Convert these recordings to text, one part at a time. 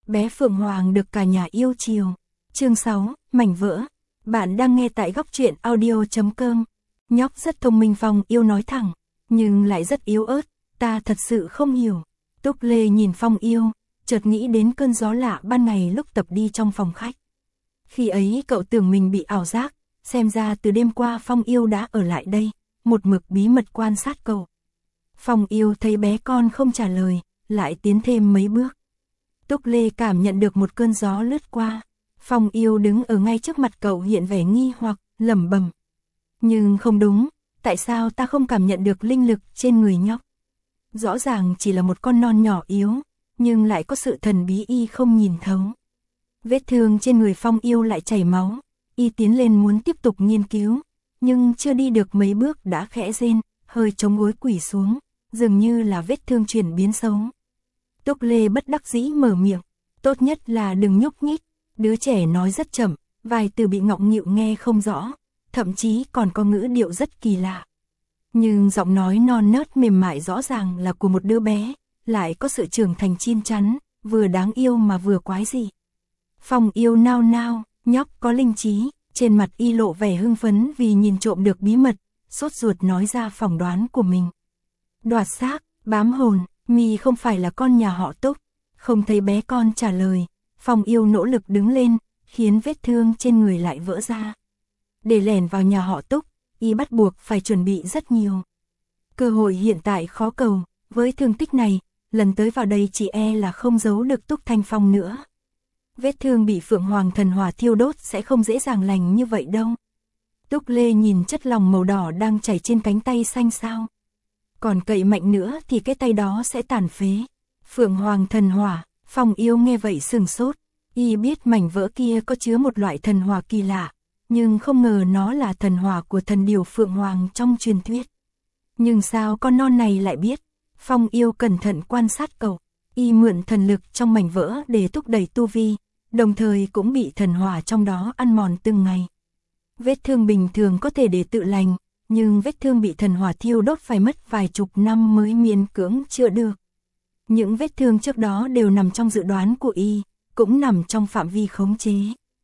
bé Phượng Hoàng được cả nhà yêu chiều. Chương 6, mảnh vỡ. Bạn đang nghe tại góc truyện audio.com. Nhóc rất thông minh, Phong Yêu nói thẳng, nhưng lại rất yếu ớt, ta thật sự không hiểu. Túc Lê nhìn Phong Yêu, chợt nghĩ đến cơn gió lạ ban ngày lúc tập đi trong phòng khách. Khi ấy cậu tưởng mình bị ảo giác, xem ra từ đêm qua Phong Yêu đã ở lại đây, một mực bí mật quan sát cậu. Phong Yêu thấy bé con không trả lời, lại tiến thêm mấy bước. Túc Lê cảm nhận được một cơn gió lướt qua. Phong Yêu đứng ở ngay trước mặt cậu hiện vẻ nghi hoặc, lẩm bẩm. Nhưng không đúng, tại sao ta không cảm nhận được linh lực trên người nhóc? Rõ ràng chỉ là một con non nhỏ yếu, nhưng lại có sự thần bí y không nhìn thấu. Vết thương trên người Phong Yêu lại chảy máu, y tiến lên muốn tiếp tục nghiên cứu, nhưng chưa đi được mấy bước đã khẽ rên, hơi chống gối quỳ xuống, dường như là vết thương chuyển biến xấu. Túc Lê bất đắc dĩ mở miệng, tốt nhất là đừng nhúc nhích. Đứa trẻ nói rất chậm, vài từ bị ngọng nghịu nghe không rõ, thậm chí còn có ngữ điệu rất kỳ lạ. Nhưng giọng nói non nớt mềm mại rõ ràng là của một đứa bé, lại có sự trưởng thành chín chắn, vừa đáng yêu mà vừa quái dị. Phong Yêu nao nao, nhóc có linh trí, trên mặt y lộ vẻ hưng phấn vì nhìn trộm được bí mật, sốt ruột nói ra phỏng đoán của mình. Đoạt xác, bám hồn, mi không phải là con nhà họ Túc. Không thấy bé con trả lời, Phong Yêu nỗ lực đứng lên, khiến vết thương trên người lại vỡ ra. Để lẻn vào nhà họ Túc, y bắt buộc phải chuẩn bị rất nhiều. Cơ hội hiện tại khó cầu, với thương tích này, lần tới vào đây chị e là không giấu được Túc Thanh Phong nữa. Vết thương bị Phượng Hoàng thần hỏa thiêu đốt sẽ không dễ dàng lành như vậy đâu. Túc Lê nhìn chất lỏng màu đỏ đang chảy trên cánh tay xanh xao. Còn cậy mạnh nữa thì cái tay đó sẽ tàn phế. Phượng Hoàng thần hỏa, Phong Yêu nghe vậy sừng sốt. Y biết mảnh vỡ kia có chứa một loại thần hỏa kỳ lạ, nhưng không ngờ nó là thần hỏa của thần điểu Phượng Hoàng trong truyền thuyết. Nhưng sao con non này lại biết? Phong Yêu cẩn thận quan sát cậu. Y mượn thần lực trong mảnh vỡ để thúc đẩy tu vi, đồng thời cũng bị thần hỏa trong đó ăn mòn từng ngày. Vết thương bình thường có thể để tự lành, nhưng vết thương bị thần hỏa thiêu đốt phải mất vài chục năm mới miễn cưỡng chữa được. Những vết thương trước đó đều nằm trong dự đoán của y, cũng nằm trong phạm vi khống chế.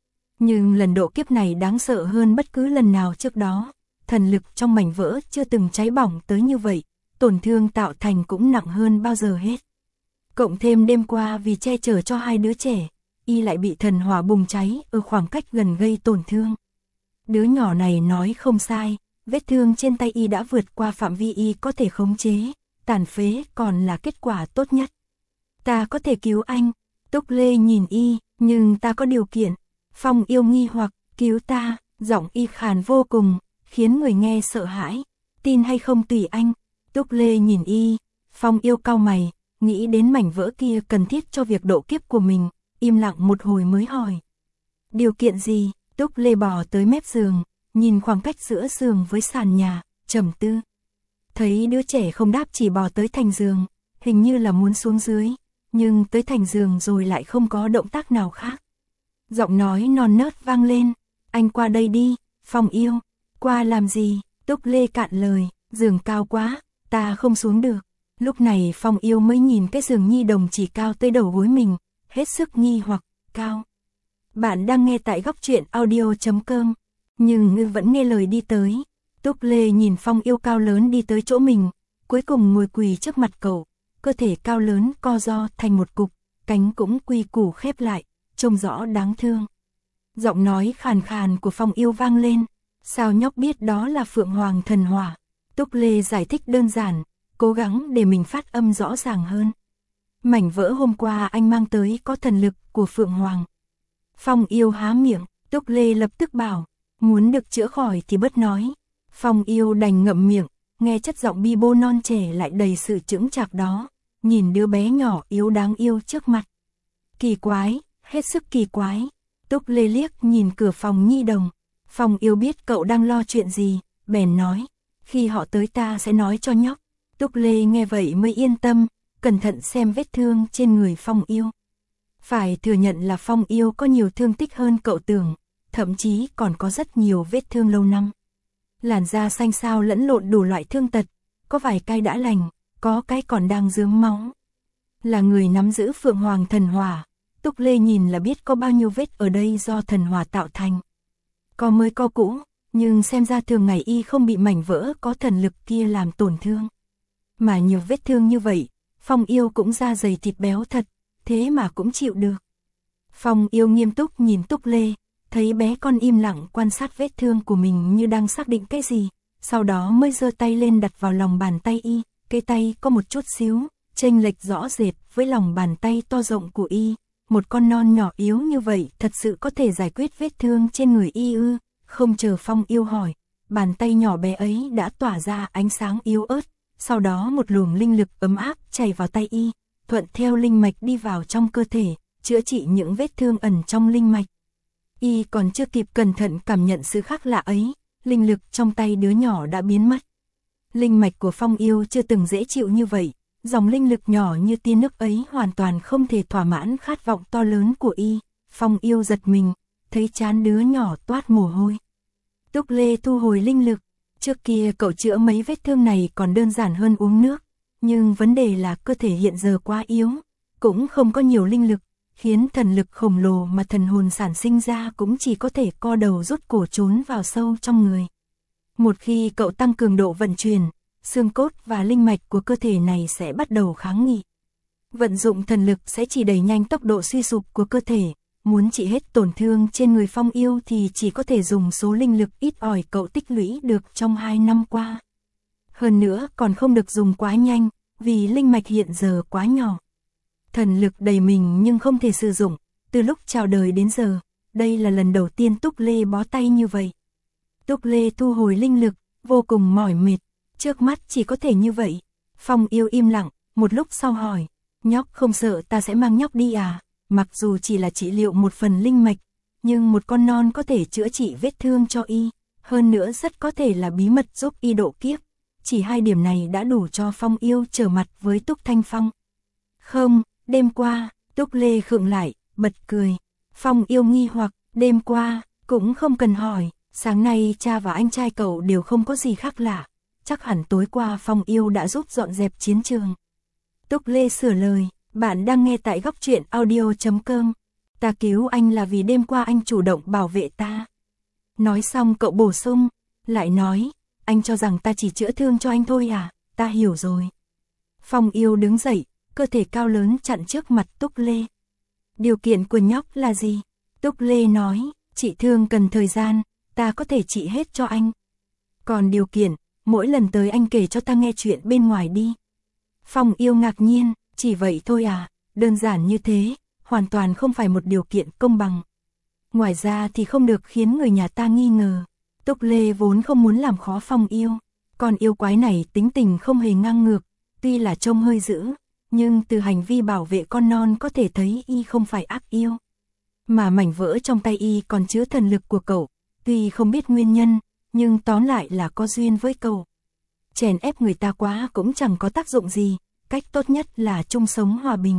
Nhưng lần độ kiếp này đáng sợ hơn bất cứ lần nào trước đó, thần lực trong mảnh vỡ chưa từng cháy bỏng tới như vậy, tổn thương tạo thành cũng nặng hơn bao giờ hết. Cộng thêm đêm qua vì che chở cho hai đứa trẻ, y lại bị thần hỏa bùng cháy ở khoảng cách gần gây tổn thương. Đứa nhỏ này nói không sai, vết thương trên tay y đã vượt qua phạm vi y có thể khống chế, tàn phế còn là kết quả tốt nhất. Ta có thể cứu anh. Túc Lê nhìn y, nhưng ta có điều kiện. Phong Yêu nghi hoặc, cứu ta, giọng y khàn vô cùng, khiến người nghe sợ hãi. Tin hay không tùy anh. Túc Lê nhìn y, Phong Yêu cau mày, nghĩ đến mảnh vỡ kia cần thiết cho việc độ kiếp của mình, im lặng một hồi mới hỏi. Điều kiện gì? Túc Lê bò tới mép giường, nhìn khoảng cách giữa giường với sàn nhà, trầm tư. Thấy đứa trẻ không đáp chỉ bò tới thành giường, hình như là muốn xuống dưới, nhưng tới thành giường rồi lại không có động tác nào khác. Giọng nói non nớt vang lên, anh qua đây đi. Phong Yêu, qua làm gì? Túc Lê cạn lời, giường cao quá, ta không xuống được. Lúc này Phong Yêu mới nhìn cái giường nhi đồng chỉ cao tới đầu gối mình, hết sức nghi hoặc, cao. Bạn đang nghe tại góc truyện audio.com, nhưng vẫn nghe lời đi tới. Túc Lê nhìn Phong Yêu cao lớn đi tới chỗ mình, cuối cùng ngồi quỳ trước mặt cậu, cơ thể cao lớn co ro thành một cục, cánh cũng quy củ khép lại, trông rõ đáng thương. Giọng nói khàn khàn của Phong Yêu vang lên, sao nhóc biết đó là Phượng Hoàng thần hỏa? Túc Lê giải thích đơn giản, cố gắng để mình phát âm rõ ràng hơn. Mảnh vỡ hôm qua anh mang tới có thần lực của Phượng Hoàng. Phong Yêu há miệng, Túc Lê lập tức bảo, muốn được chữa khỏi thì bớt nói. Phong Yêu đành ngậm miệng, nghe chất giọng bi bô non trẻ lại đầy sự chững chạc đó, nhìn đứa bé nhỏ yếu đáng yêu trước mặt. Kỳ quái, hết sức kỳ quái. Túc Lê liếc nhìn cửa phòng nhi đồng. Phong Yêu biết cậu đang lo chuyện gì, bèn nói, khi họ tới ta sẽ nói cho nhóc. Túc Lê nghe vậy mới yên tâm, cẩn thận xem vết thương trên người Phong Yêu. Phải thừa nhận là Phong Yêu có nhiều thương tích hơn cậu tưởng, thậm chí còn có rất nhiều vết thương lâu năm. Làn da xanh xao lẫn lộn đủ loại thương tật, có vài cái đã lành, có cái còn đang rớm máu. Là người nắm giữ Phượng Hoàng thần hỏa, Túc Lê nhìn là biết có bao nhiêu vết ở đây do thần hỏa tạo thành. Có mới có cũ, nhưng xem ra thường ngày y không bị mảnh vỡ có thần lực kia làm tổn thương. Mà nhiều vết thương như vậy, Phong Yêu cũng da dày thịt béo thật, thế mà cũng chịu được. Phong Yêu nghiêm túc nhìn Túc Lê, thấy bé con im lặng quan sát vết thương của mình như đang xác định cái gì, sau đó mới giơ tay lên đặt vào lòng bàn tay y, cái tay có một chút xíu, chênh lệch rõ rệt với lòng bàn tay to rộng của y. Một con non nhỏ yếu như vậy thật sự có thể giải quyết vết thương trên người y ư? Không chờ Phong Yêu hỏi, bàn tay nhỏ bé ấy đã tỏa ra ánh sáng yếu ớt, sau đó một luồng linh lực ấm áp chảy vào tay y, thuận theo linh mạch đi vào trong cơ thể, chữa trị những vết thương ẩn trong linh mạch. Y còn chưa kịp cẩn thận cảm nhận sự khác lạ ấy, linh lực trong tay đứa nhỏ đã biến mất. Linh mạch của Phong Yêu chưa từng dễ chịu như vậy, dòng linh lực nhỏ như tia nước ấy hoàn toàn không thể thỏa mãn khát vọng to lớn của y. Phong Yêu giật mình, thấy trán đứa nhỏ toát mồ hôi. Túc Lê thu hồi linh lực, trước kia cậu chữa mấy vết thương này còn đơn giản hơn uống nước, nhưng vấn đề là cơ thể hiện giờ quá yếu, cũng không có nhiều linh lực, khiến thần lực khổng lồ mà thần hồn sản sinh ra cũng chỉ có thể co đầu rút cổ trốn vào sâu trong người. Một khi cậu tăng cường độ vận chuyển, xương cốt và linh mạch của cơ thể này sẽ bắt đầu kháng nghị. Vận dụng thần lực sẽ chỉ đẩy nhanh tốc độ suy sụp của cơ thể, muốn trị hết tổn thương trên người Phong Yêu thì chỉ có thể dùng số linh lực ít ỏi cậu tích lũy được trong 2 năm qua. Hơn nữa còn không được dùng quá nhanh, vì linh mạch hiện giờ quá nhỏ. Thần lực đầy mình nhưng không thể sử dụng, từ lúc chào đời đến giờ, đây là lần đầu tiên Túc Lê bó tay như vậy. Túc Lê thu hồi linh lực, vô cùng mỏi mệt, trước mắt chỉ có thể như vậy. Phong Yêu im lặng, một lúc sau hỏi, nhóc không sợ ta sẽ mang nhóc đi à? Mặc dù chỉ là trị liệu một phần linh mạch, nhưng một con non có thể chữa trị vết thương cho y, hơn nữa rất có thể là bí mật giúp y độ kiếp. Chỉ 2 điểm này đã đủ cho Phong Yêu trở mặt với Túc Thanh Phong. Không, đêm qua, Túc Lê khựng lại, bật cười. Phong Yêu nghi hoặc, đêm qua, cũng không cần hỏi, sáng nay cha và anh trai cậu đều không có gì khác lạ. Chắc hẳn tối qua Phong Yêu đã giúp dọn dẹp chiến trường. Túc Lê sửa lời, bạn đang nghe tại góc truyện audio.com. Ta cứu anh là vì đêm qua anh chủ động bảo vệ ta. Nói xong cậu bổ sung, lại nói, anh cho rằng ta chỉ chữa thương cho anh thôi à, ta hiểu rồi. Phong Yêu đứng dậy, cơ thể cao lớn chặn trước mặt Túc Lê. Điều kiện của nhóc là gì? Túc Lê nói, trị thương cần thời gian, ta có thể trị hết cho anh. Còn điều kiện, mỗi lần tới anh kể cho ta nghe chuyện bên ngoài đi. Phong Yêu ngạc nhiên, chỉ vậy thôi à, đơn giản như thế, hoàn toàn không phải một điều kiện công bằng. Ngoài ra thì không được khiến người nhà ta nghi ngờ. Túc Lê vốn không muốn làm khó Phong Yêu, còn yêu quái này tính tình không hề ngang ngược, tuy là trông hơi dữ, nhưng từ hành vi bảo vệ con non có thể thấy y không phải ác yêu. Mà mảnh vỡ trong tay y còn chứa thần lực của cậu, tuy không biết nguyên nhân, nhưng tóm lại là có duyên với cậu. Chèn ép người ta quá cũng chẳng có tác dụng gì, cách tốt nhất là chung sống hòa bình.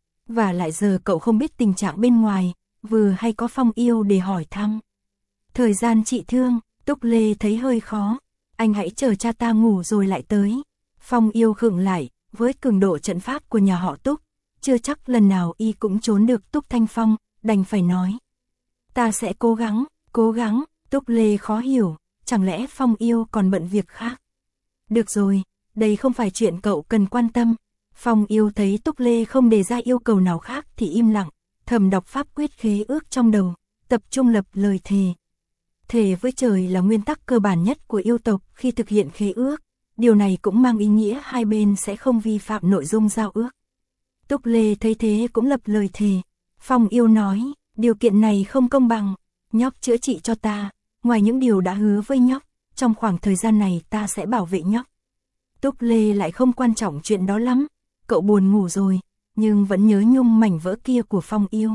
Và lại giờ cậu không biết tình trạng bên ngoài, vừa hay có Phong Yêu để hỏi thăm. Thời gian trị thương, Túc Lê thấy hơi khó, anh hãy chờ cha ta ngủ rồi lại tới. Phong Yêu khựng lại, với cường độ trận pháp của nhà họ Túc, chưa chắc lần nào y cũng trốn được Túc Thanh Phong, đành phải nói. Ta sẽ cố gắng, Túc Lê khó hiểu, chẳng lẽ Phong Yêu còn bận việc khác. Được rồi, đây không phải chuyện cậu cần quan tâm. Phong Yêu thấy Túc Lê không đề ra yêu cầu nào khác thì im lặng, thầm đọc pháp quyết khế ước trong đầu, tập trung lập lời thề. Thề với trời là nguyên tắc cơ bản nhất của yêu tộc khi thực hiện khế ước, điều này cũng mang ý nghĩa hai bên sẽ không vi phạm nội dung giao ước. Túc Lê thấy thế cũng lập lời thề. Phong Yêu nói, điều kiện này không công bằng, nhóc chữa trị cho ta, ngoài những điều đã hứa với nhóc, trong khoảng thời gian này ta sẽ bảo vệ nhóc. Túc Lê lại không quan trọng chuyện đó lắm, cậu buồn ngủ rồi, nhưng vẫn nhớ nhung mảnh vỡ kia của Phong Yêu.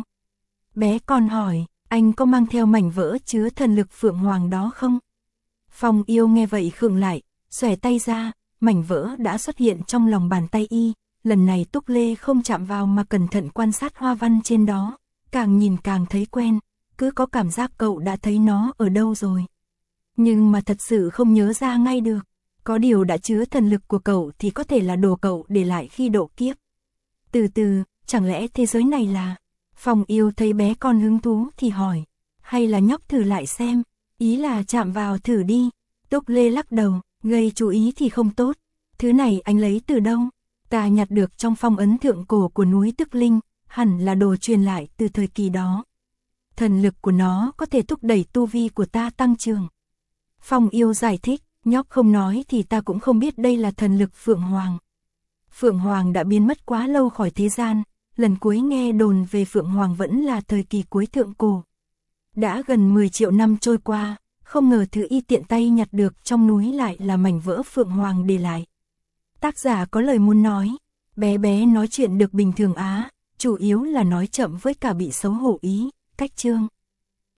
Bé con hỏi, anh có mang theo mảnh vỡ chứa thần lực Phượng Hoàng đó không? Phong Yêu nghe vậy khựng lại, xòe tay ra, mảnh vỡ đã xuất hiện trong lòng bàn tay y. Lần này Túc Lê không chạm vào mà cẩn thận quan sát hoa văn trên đó, càng nhìn càng thấy quen, cứ có cảm giác cậu đã thấy nó ở đâu rồi. Nhưng mà thật sự không nhớ ra ngay được, có điều đã chứa thần lực của cậu thì có thể là đồ cậu để lại khi độ kiếp. Từ từ, chẳng lẽ thế giới này là... Phong Yêu thấy bé con hứng thú thì hỏi, hay là nhóc thử lại xem, ý là chạm vào thử đi. Túc Lê lắc đầu, gây chú ý thì không tốt, thứ này anh lấy từ đâu? Ta nhặt được trong phong ấn thượng cổ của núi Tức Linh, hẳn là đồ truyền lại từ thời kỳ đó. Thần lực của nó có thể thúc đẩy tu vi của ta tăng trưởng. Phong Yêu giải thích, nhóc không nói thì ta cũng không biết đây là thần lực Phượng Hoàng. Phượng Hoàng đã biến mất quá lâu khỏi thế gian, lần cuối nghe đồn về Phượng Hoàng vẫn là thời kỳ cuối thượng cổ. Đã gần 10 triệu năm trôi qua, không ngờ thứ y tiện tay nhặt được trong núi lại là mảnh vỡ Phượng Hoàng để lại. Tác giả có lời muốn nói, bé bé nói chuyện được bình thường á, chủ yếu là nói chậm với cả bị xấu hổ ý, cách chương.